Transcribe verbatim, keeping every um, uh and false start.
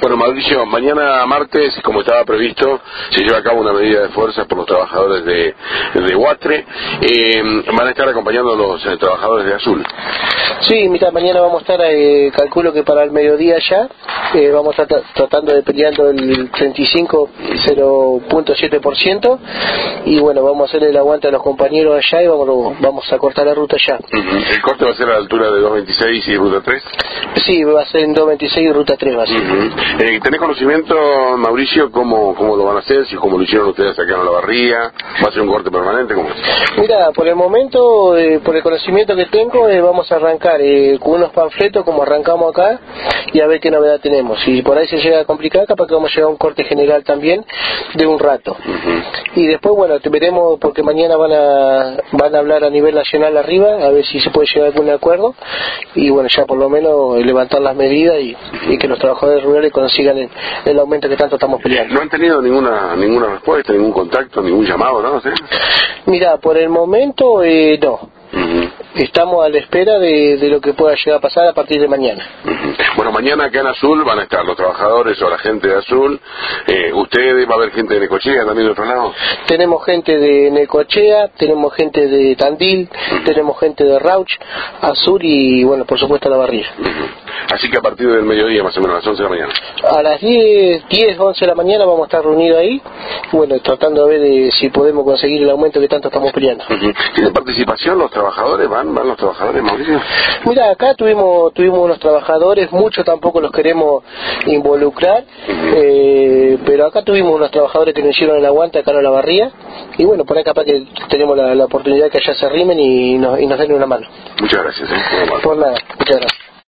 Bueno, Mauricio, mañana martes, como estaba previsto, se lleva a cabo una medida de fuerza por los trabajadores de, de Huastre. Eh, van a estar acompañando a los eh, trabajadores de Azul. Sí, mira, mañana vamos a estar, eh, calculo que para el mediodía ya, eh, vamos a estar tratando de peleando el treinta y cinco punto siete por ciento y bueno, vamos a hacer el aguante a los compañeros allá y vamos, vamos a cortar la ruta allá. Uh-huh. ¿El corte va a ser a la altura de dos veintiséis y ruta tres? Sí, va a ser en dos veintiséis y ruta tres va a ser. Uh-huh. eh, ¿Tenés conocimiento, Mauricio, cómo, cómo lo van a hacer? Si como lo hicieron ustedes acá en Olavarría, ¿va a ser un corte permanente? ¿Cómo es? Mira, por el momento, eh, por el conocimiento que tengo, eh, vamos a arrancar eh, con unos panfletos como arrancamos acá y a ver qué novedad tenemos. Si por ahí se llega a complicar, capaz que vamos a llegar a un corte general también de un rato. Uh-huh. Y después, bueno, te veremos porque mañana van a van a hablar a nivel nacional arriba, a ver si se puede llegar a algún acuerdo y bueno, ya por lo menos levantar las medidas y, y que los trabajadores rurales consigan el, el aumento que tanto estamos peleando. ¿No han tenido ninguna ninguna respuesta, ningún contacto, ningún llamado, no? ¿Sí? Mira, por el momento eh, no. Uh-huh. Estamos a la espera de, de lo que pueda llegar a pasar a partir de mañana. Uh-huh. Bueno, mañana acá en Azul van a estar los trabajadores o la gente de Azul. Eh, ¿Ustedes va a haber gente de Necochea también de otro lado? Tenemos gente de Necochea, tenemos gente de Tandil, uh-huh. tenemos gente de Rauch, Azul y bueno, por supuesto Olavarría. Uh-huh. Así que a partir del mediodía, más o menos a las once de la mañana. A las diez, once de la mañana vamos a estar reunidos ahí, bueno, tratando de ver de si podemos conseguir el aumento que tanto estamos peleando. Uh-huh. ¿Tiene participación los trabajadores? ¿Van, van los trabajadores, Mauricio? Mira, acá tuvimos tuvimos unos trabajadores, muchos tampoco los queremos involucrar, uh-huh. eh, pero acá tuvimos unos trabajadores que nos hicieron el aguante acá en Olavarría, y bueno, por ahí capaz que tenemos la, la oportunidad que allá se arrimen y nos, y nos den una mano. Muchas gracias. ¿eh? Por nada, muchas gracias.